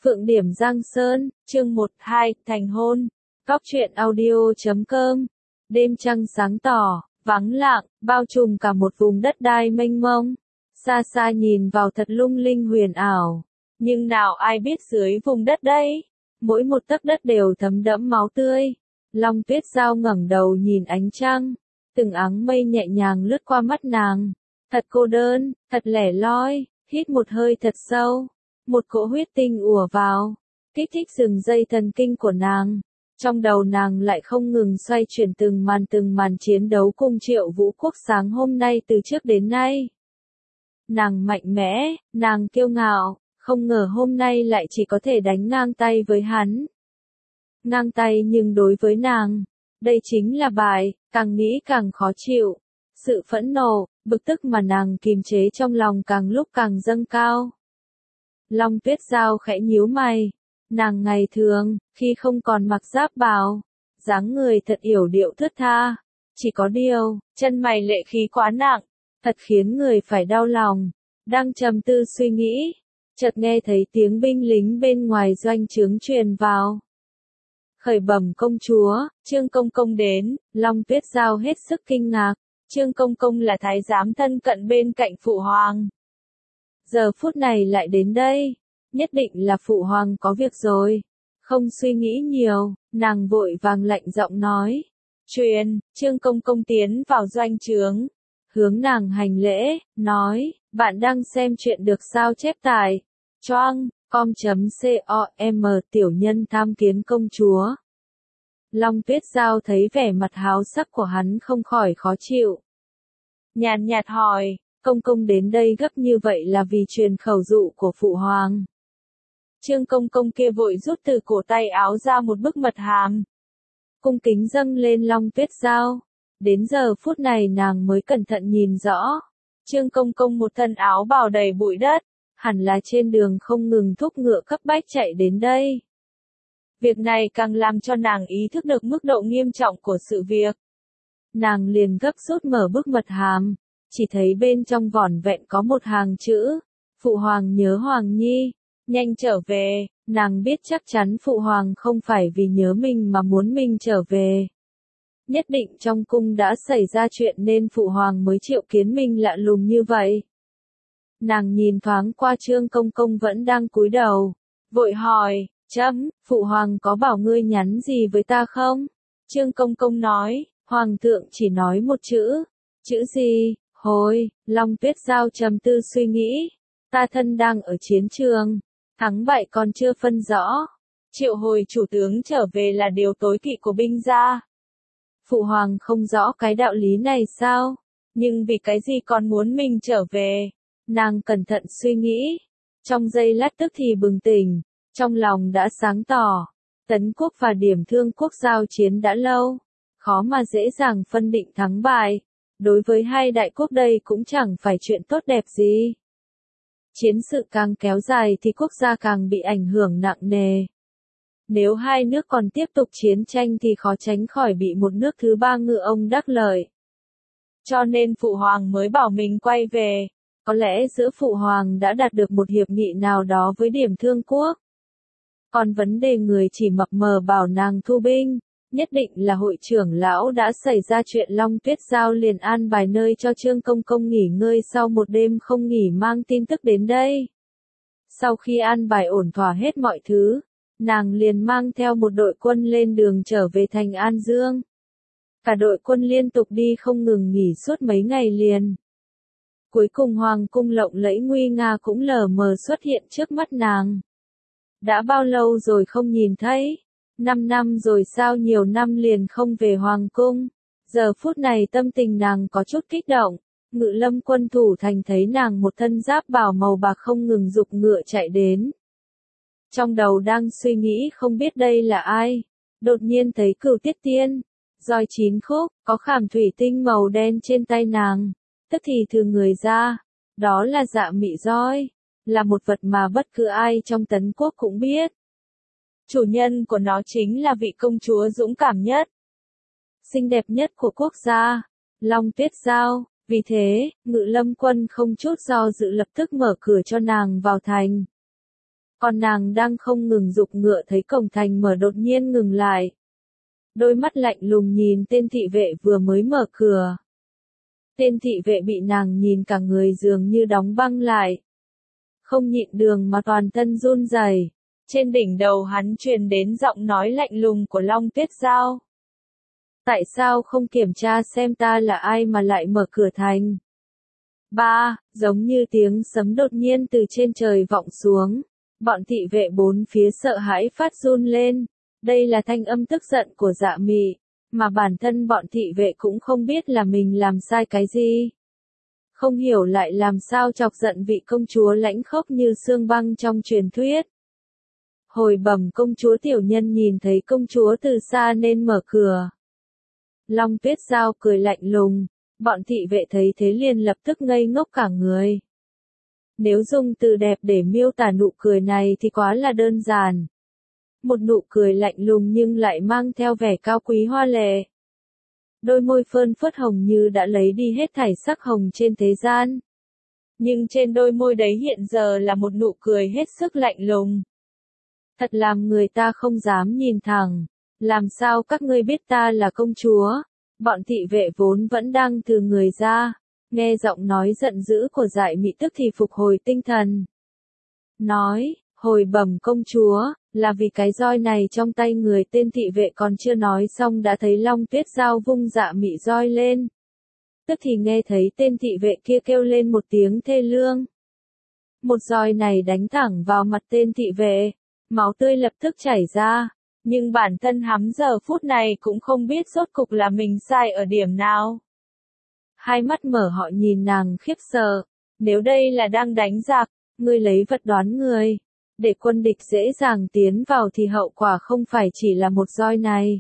Phượng Điểm Giang Sơn, chương 1-2, thành hôn. Góc truyện audio.com. Đêm trăng sáng tỏ, vắng lặng, bao trùm cả một vùng đất đai mênh mông. Xa xa nhìn vào thật lung linh huyền ảo. Nhưng nào ai biết dưới vùng đất đây, mỗi một tấc đất đều thấm đẫm máu tươi. Long Tuyết Giao ngẩng đầu nhìn ánh trăng, từng áng mây nhẹ nhàng lướt qua mắt nàng. Thật cô đơn, thật lẻ loi, hít một hơi thật sâu. Một cỗ huyết tinh ùa vào, kích thích rừng dây thần kinh của nàng. Trong đầu nàng lại không ngừng xoay chuyển từng màn chiến đấu cùng Triệu Vũ Quốc sáng hôm nay từ trước đến nay. Nàng mạnh mẽ, nàng kiêu ngạo, không ngờ hôm nay lại chỉ có thể đánh ngang tay với hắn. Ngang tay nhưng đối với nàng, đây chính là bại, càng nghĩ càng khó chịu. Sự phẫn nộ, bực tức mà nàng kìm chế trong lòng càng lúc càng dâng cao. Long Tuyết Giao khẽ nhíu mày. Nàng ngày thường, khi không còn mặc giáp bào, dáng người thật yểu điệu thướt tha. Chỉ có điều, chân mày lệ khí quá nặng, thật khiến người phải đau lòng. Đang trầm tư suy nghĩ, chợt nghe thấy tiếng binh lính bên ngoài doanh trướng truyền vào. Khởi bẩm công chúa, Trương Công Công đến. Long Tuyết Giao hết sức kinh ngạc. Trương Công Công là thái giám thân cận bên cạnh Phụ Hoàng. Giờ phút này lại đến đây, nhất định là Phụ Hoàng có việc rồi. Không suy nghĩ nhiều, nàng vội vàng lạnh giọng nói. Truyền, Trương Công Công tiến vào doanh trướng. Hướng nàng hành lễ, nói, bạn đang xem chuyện được sao chép tải. Choang, com.com tiểu nhân tham kiến công chúa. Long Tuyết Giao thấy vẻ mặt háo sắc của hắn không khỏi khó chịu. Nhàn nhạt hỏi, Công Công đến đây gấp như vậy là vì truyền khẩu dụ của Phụ Hoàng. Trương Công Công kia vội rút từ cổ tay áo ra một bức mật hàm. Cung kính dâng lên Long Tuyết Giao. Đến giờ phút này nàng mới cẩn thận nhìn rõ. Trương Công Công một thân áo bào đầy bụi đất, hẳn là trên đường không ngừng thúc ngựa cấp bách chạy đến đây. Việc này càng làm cho nàng ý thức được mức độ nghiêm trọng của sự việc. Nàng liền gấp rút mở bức mật hàm, chỉ thấy bên trong vỏn vẹn có một hàng chữ. Phụ Hoàng nhớ Hoàng Nhi, nhanh trở về. Nàng biết chắc chắn Phụ Hoàng không phải vì nhớ mình mà muốn mình trở về. Nhất định trong cung đã xảy ra chuyện nên Phụ Hoàng mới triệu kiến mình lạ lùng như vậy. Nàng nhìn thoáng qua Trương Công Công vẫn đang cúi đầu, vội hỏi, Phụ Hoàng có bảo ngươi nhắn gì với ta không? Trương Công Công nói, Hoàng thượng chỉ nói một chữ. Chữ gì? Hồi. Long Tuyết Giao trầm tư suy nghĩ. Ta thân đang ở chiến trường, thắng bại còn chưa phân rõ. Triệu hồi chủ tướng trở về là điều tối kỵ của binh gia. Phụ Hoàng không rõ cái đạo lý này sao? Nhưng vì cái gì còn muốn mình trở về? Nàng cẩn thận suy nghĩ. Trong giây lát tức thì bừng tỉnh. Trong lòng đã sáng tỏ. Tấn quốc và Điểm Thương quốc giao chiến đã lâu. Khó mà dễ dàng phân định thắng bại. Đối với hai đại quốc đây cũng chẳng phải chuyện tốt đẹp gì. Chiến sự càng kéo dài thì quốc gia càng bị ảnh hưởng nặng nề. Nếu hai nước còn tiếp tục chiến tranh thì khó tránh khỏi bị một nước thứ ba ngựa ông đắc lợi. Cho nên Phụ Hoàng mới bảo mình quay về. Có lẽ giữa Phụ Hoàng đã đạt được một hiệp nghị nào đó với Điểm Thương quốc. Còn vấn đề người chỉ mập mờ bảo nàng thu binh, nhất định là hội trưởng lão đã xảy ra chuyện. Long Tuyết Giao liền an bài nơi cho Trương Công Công nghỉ ngơi sau một đêm không nghỉ mang tin tức đến đây. Sau khi an bài ổn thỏa hết mọi thứ, nàng liền mang theo một đội quân lên đường trở về thành An Dương. Cả đội quân liên tục đi không ngừng nghỉ suốt mấy ngày liền. Cuối cùng Hoàng cung lộng lẫy nguy nga cũng lờ mờ xuất hiện trước mắt nàng. Đã bao lâu rồi không nhìn thấy? 5 năm rồi sao, nhiều năm liền không về Hoàng cung. Giờ phút này tâm tình nàng có chút kích động. Ngự lâm quân thủ thành thấy nàng một thân giáp bào màu bạc không ngừng giục ngựa chạy đến. Trong đầu đang suy nghĩ không biết đây là ai. Đột nhiên thấy Cửu Tiết Tiên, roi 9 khúc, có khảm thủy tinh màu đen trên tay nàng. Tức thì thừa người ra. Đó là Dạ Mị roi. Là một vật mà bất cứ ai trong Tấn quốc cũng biết. Chủ nhân của nó chính là vị công chúa dũng cảm nhất, xinh đẹp nhất của quốc gia, Long Tuyết Giao. Vì thế, Ngự lâm quân không chút do dự lập tức mở cửa cho nàng vào thành. Còn nàng đang không ngừng giục ngựa thấy cổng thành mở đột nhiên ngừng lại. Đôi mắt lạnh lùng nhìn tên thị vệ vừa mới mở cửa. Tên thị vệ bị nàng nhìn cả người dường như đóng băng lại. Không nhịn đường mà toàn thân run rẩy. Trên đỉnh đầu hắn truyền đến giọng nói lạnh lùng của Long Tuyết Giao. Tại sao không kiểm tra xem ta là ai mà lại mở cửa thành? Ba, giống như tiếng sấm đột nhiên từ trên trời vọng xuống. Bọn thị vệ bốn phía sợ hãi phát run lên. Đây là thanh âm tức giận của Dạ Mị, mà bản thân bọn thị vệ cũng không biết là mình làm sai cái gì. Không hiểu lại làm sao chọc giận vị công chúa lãnh khốc như xương băng trong truyền thuyết. Hồi bẩm công chúa, tiểu nhân nhìn thấy công chúa từ xa nên mở cửa. Long Tuyết Giao cười lạnh lùng, bọn thị vệ thấy thế liền lập tức ngây ngốc cả người. Nếu dùng từ đẹp để miêu tả nụ cười này thì quá là đơn giản. Một nụ cười lạnh lùng nhưng lại mang theo vẻ cao quý hoa lệ. Đôi môi phơn phớt hồng như đã lấy đi hết thảy sắc hồng trên thế gian. Nhưng trên đôi môi đấy hiện giờ là một nụ cười hết sức lạnh lùng. Thật làm người ta không dám nhìn thẳng. Làm sao các ngươi biết ta là công chúa? Bọn thị vệ vốn vẫn đang từ người ra. Nghe giọng nói giận dữ của Dại Mị tức thì phục hồi tinh thần. Nói, hồi bẩm công chúa, là vì cái roi này trong tay người. Tên thị vệ còn chưa nói xong đã thấy Long Tuyết Giao vung Dạ Mị roi lên. Tức thì nghe thấy tên thị vệ kia kêu lên một tiếng thê lương. Một roi này đánh thẳng vào mặt tên thị vệ, máu tươi lập tức chảy ra. Nhưng bản thân hắn giờ phút này cũng không biết rốt cục là mình sai ở điểm nào. Hai mắt mở họ nhìn nàng khiếp sợ. Nếu đây là đang đánh giặc, ngươi lấy vật đoán người, để quân địch dễ dàng tiến vào thì hậu quả không phải chỉ là một roi này.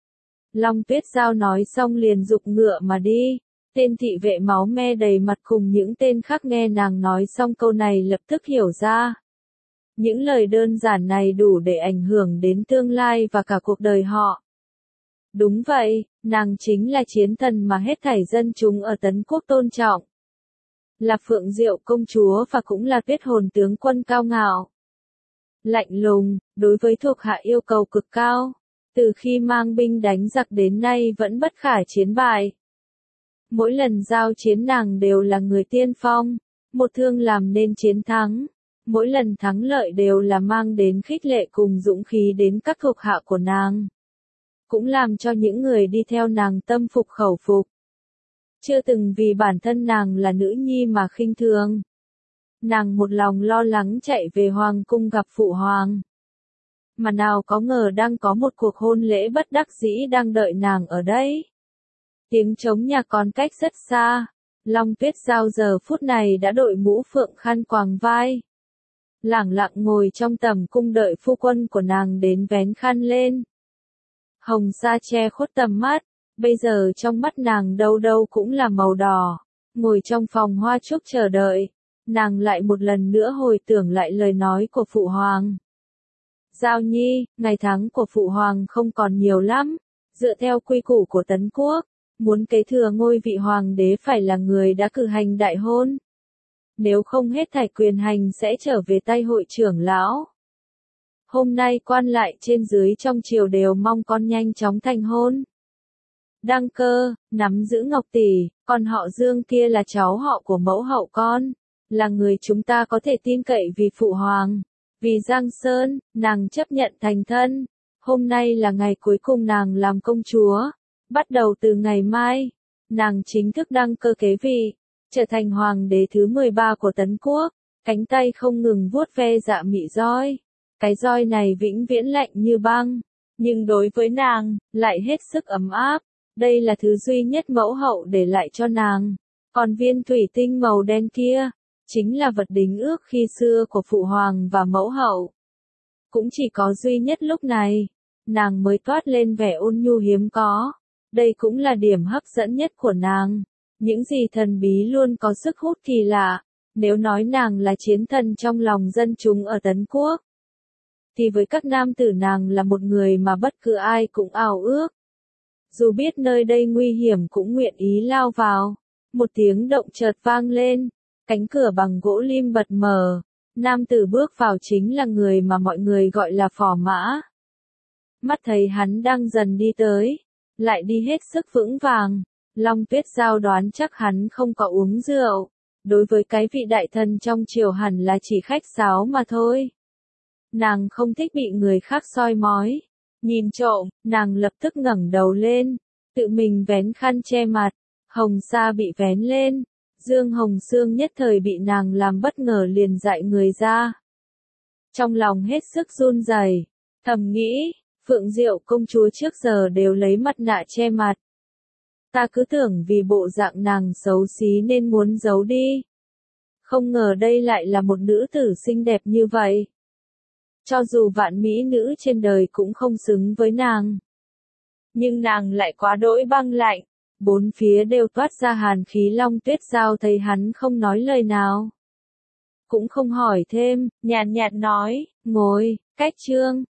Long Tuyết Giao nói xong liền giục ngựa mà đi. Tên thị vệ máu me đầy mặt cùng những tên khác nghe nàng nói xong câu này lập tức hiểu ra. Những lời đơn giản này đủ để ảnh hưởng đến tương lai và cả cuộc đời họ. Đúng vậy, nàng chính là chiến thần mà hết thảy dân chúng ở Tấn Quốc tôn trọng. Là Phượng Diệu công chúa và cũng là Tuyết Hồn tướng quân cao ngạo. Lạnh lùng, đối với thuộc hạ yêu cầu cực cao. Từ khi mang binh đánh giặc đến nay vẫn bất khả chiến bại. Mỗi lần giao chiến nàng đều là người tiên phong. Một thương làm nên chiến thắng. Mỗi lần thắng lợi đều là mang đến khích lệ cùng dũng khí đến các thuộc hạ của nàng. Cũng làm cho những người đi theo nàng tâm phục khẩu phục. Chưa từng vì bản thân nàng là nữ nhi mà khinh thường. Nàng một lòng lo lắng chạy về hoàng cung gặp phụ hoàng. Mà nào có ngờ đang có một cuộc hôn lễ bất đắc dĩ đang đợi nàng ở đây. Tiếng trống nhà còn cách rất xa. Long Tuyết Giao giờ phút này đã đội mũ phượng khăn quàng vai. Lẳng lặng ngồi trong tầm cung đợi phu quân của nàng đến vén khăn lên. Hồng sa che khuất tầm mắt, bây giờ trong mắt nàng đâu đâu cũng là màu đỏ. Ngồi trong phòng hoa trúc chờ đợi, nàng lại một lần nữa hồi tưởng lại lời nói của phụ hoàng. Giao Nhi, ngày tháng của phụ hoàng không còn nhiều lắm. Dựa theo quy củ của Tấn Quốc, muốn kế thừa ngôi vị hoàng đế phải là người đã cử hành đại hôn. Nếu không hết thảy quyền hành sẽ trở về tay hội trưởng lão. Hôm nay quan lại trên dưới trong triều đều mong con nhanh chóng thành hôn. Đăng Cơ, nắm giữ Ngọc Tỷ, còn họ Dương kia là cháu họ của mẫu hậu con, là người chúng ta có thể tin cậy vì phụ hoàng. Vì Giang Sơn, nàng chấp nhận thành thân. Hôm nay là ngày cuối cùng nàng làm công chúa. Bắt đầu từ ngày mai, nàng chính thức đăng cơ kế vị, trở thành hoàng đế thứ 13 của Tấn Quốc. Cánh tay không ngừng vuốt ve Dạ Mị roi. Cái roi này vĩnh viễn lạnh như băng, nhưng đối với nàng, lại hết sức ấm áp. Đây là thứ duy nhất mẫu hậu để lại cho nàng. Còn viên thủy tinh màu đen kia, chính là vật đính ước khi xưa của phụ hoàng và mẫu hậu. Cũng chỉ có duy nhất lúc này, nàng mới toát lên vẻ ôn nhu hiếm có. Đây cũng là điểm hấp dẫn nhất của nàng. Những gì thần bí luôn có sức hút kỳ lạ. Nếu nói nàng là chiến thần trong lòng dân chúng ở Tấn Quốc, thì với các nam tử nàng là một người mà bất cứ ai cũng ao ước. Dù biết nơi đây nguy hiểm cũng nguyện ý lao vào. Một tiếng động chợt vang lên, cánh cửa bằng gỗ lim bật mở. Nam tử bước vào chính là người mà mọi người gọi là Phò Mã. Mắt thấy hắn đang dần đi tới, lại đi hết sức vững vàng, Long Tuyết Giao đoán chắc hắn không có uống rượu. Đối với cái vị đại thần trong triều hẳn là chỉ khách sáo mà thôi. Nàng không thích bị người khác soi mói, nhìn trộm, nàng lập tức ngẩng đầu lên, tự mình vén khăn che mặt, hồng sa bị vén lên, Dương Hồng Sương nhất thời bị nàng làm bất ngờ liền dại người ra. Trong lòng hết sức run rẩy, thầm nghĩ, Phượng Diệu công chúa trước giờ đều lấy mặt nạ che mặt. Ta cứ tưởng vì bộ dạng nàng xấu xí nên muốn giấu đi. Không ngờ đây lại là một nữ tử xinh đẹp như vậy. Cho dù vạn mỹ nữ trên đời cũng không xứng với nàng. Nhưng nàng lại quá đỗi băng lạnh, bốn phía đều toát ra hàn khí. Long Tuyết Giao thấy hắn không nói lời nào, cũng không hỏi thêm, nhàn nhạt nói, ngồi, cách trương.